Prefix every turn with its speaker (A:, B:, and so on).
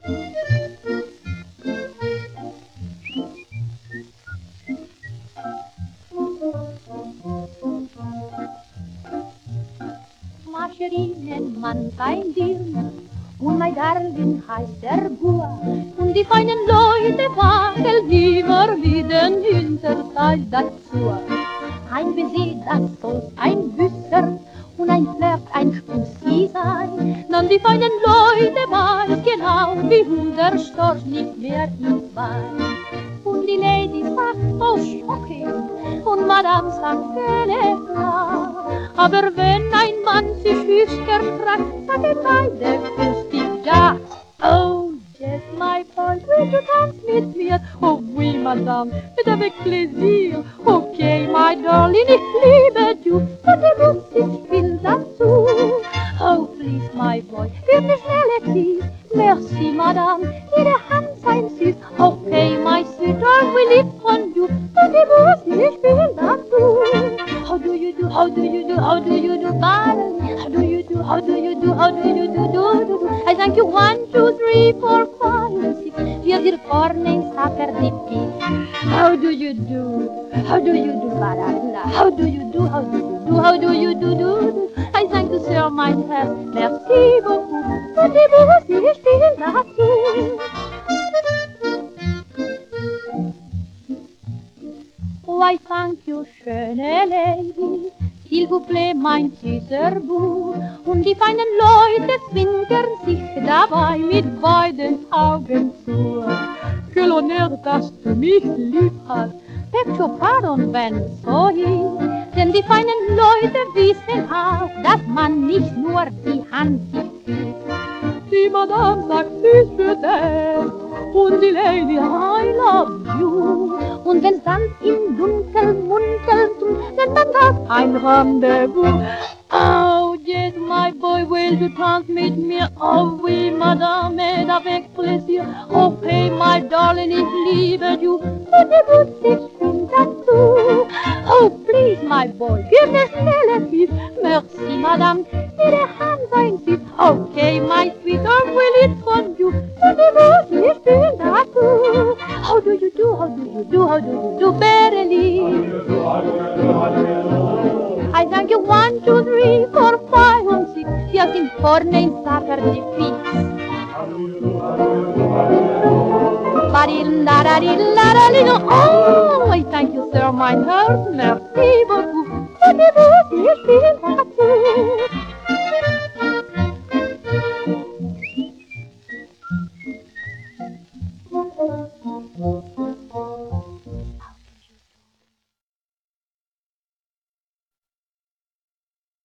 A: Ma chérie nennt man sein Dirn und mein Darling heißt der Bua. Und die feinen Leute wackeln immer wie den Hinterteil dazu. Ein Besieg, das soll ein Büsser und ein Flirt, ein Spussi sein. Dann die feinen Leute weiß genau, wie der Storch nicht mehr im Bein. Und die Lady sagt, oh Schocking, und Madame sagt, keine Frau. Aber wenn ein Mann sich schüchtern fragt, sagen beide lustig ja. Oh, yes, my boy, will du tanzen mit mir? Oh, oui, Madame, mit avec plaisir. Okay, my darling, ich liebe du, und du musst, ich will dazu. Oh, please, my boy, gib mir schnell etwas. Merci, Madame, ihre Hand sein süß. Okay, my sweetheart, we live on you, und du musst, ich will dazu. How do you do, how do you do, how do you do, darling? How do you do, how do you do, how do you do, do. I thank you 1, 2, 3, 4, 5, 6. Wir hier vorne in Saperdipi. How do you do, how do you do, baranda? How do you do, how do you do, how do you do, do. I thank you, sir, mein Herr. Merci beaucoup. Und die Musik, ich spiele dazu. Oh, I thank you, schöne Lady, s'il vous plaît, mein süßer Bub. Und die feinen Leute zwinkern sich dabei mit beiden Augen zu. Quel honneur, dass du mich lieb hast, Pepcho, pardon, wenn so ist. Denn die feinen Leute wissen auch, dass man nicht nur die Hand gibt. Die Madame sagt süß für dich und die Lady I love you. Und wenn's dann im Dunkeln muntelt, nennt man das ein Rendezvous. Oh, yes, my boy, will you dance mit mir? Oh, oui, Madame, et avec plaisir. Okay, my darling, ich liebe you. Und die Musik stimmt dazu. Oh, please, my boy, gib mir schnell etwas. Merci, Madame, ihre Hand sein süß. Okay, my sweetheart, will it from you. Und die Musik stimmt dazu. How do you do, how do you do, how do you do, Berlin? I thank you 1, 2, 3, 4, 5 und 6. Wir sind vorne in Saperdipi. Oh, I thank you, sir, mein Herr. Merci beaucoup. Und die Musik spielt dazu.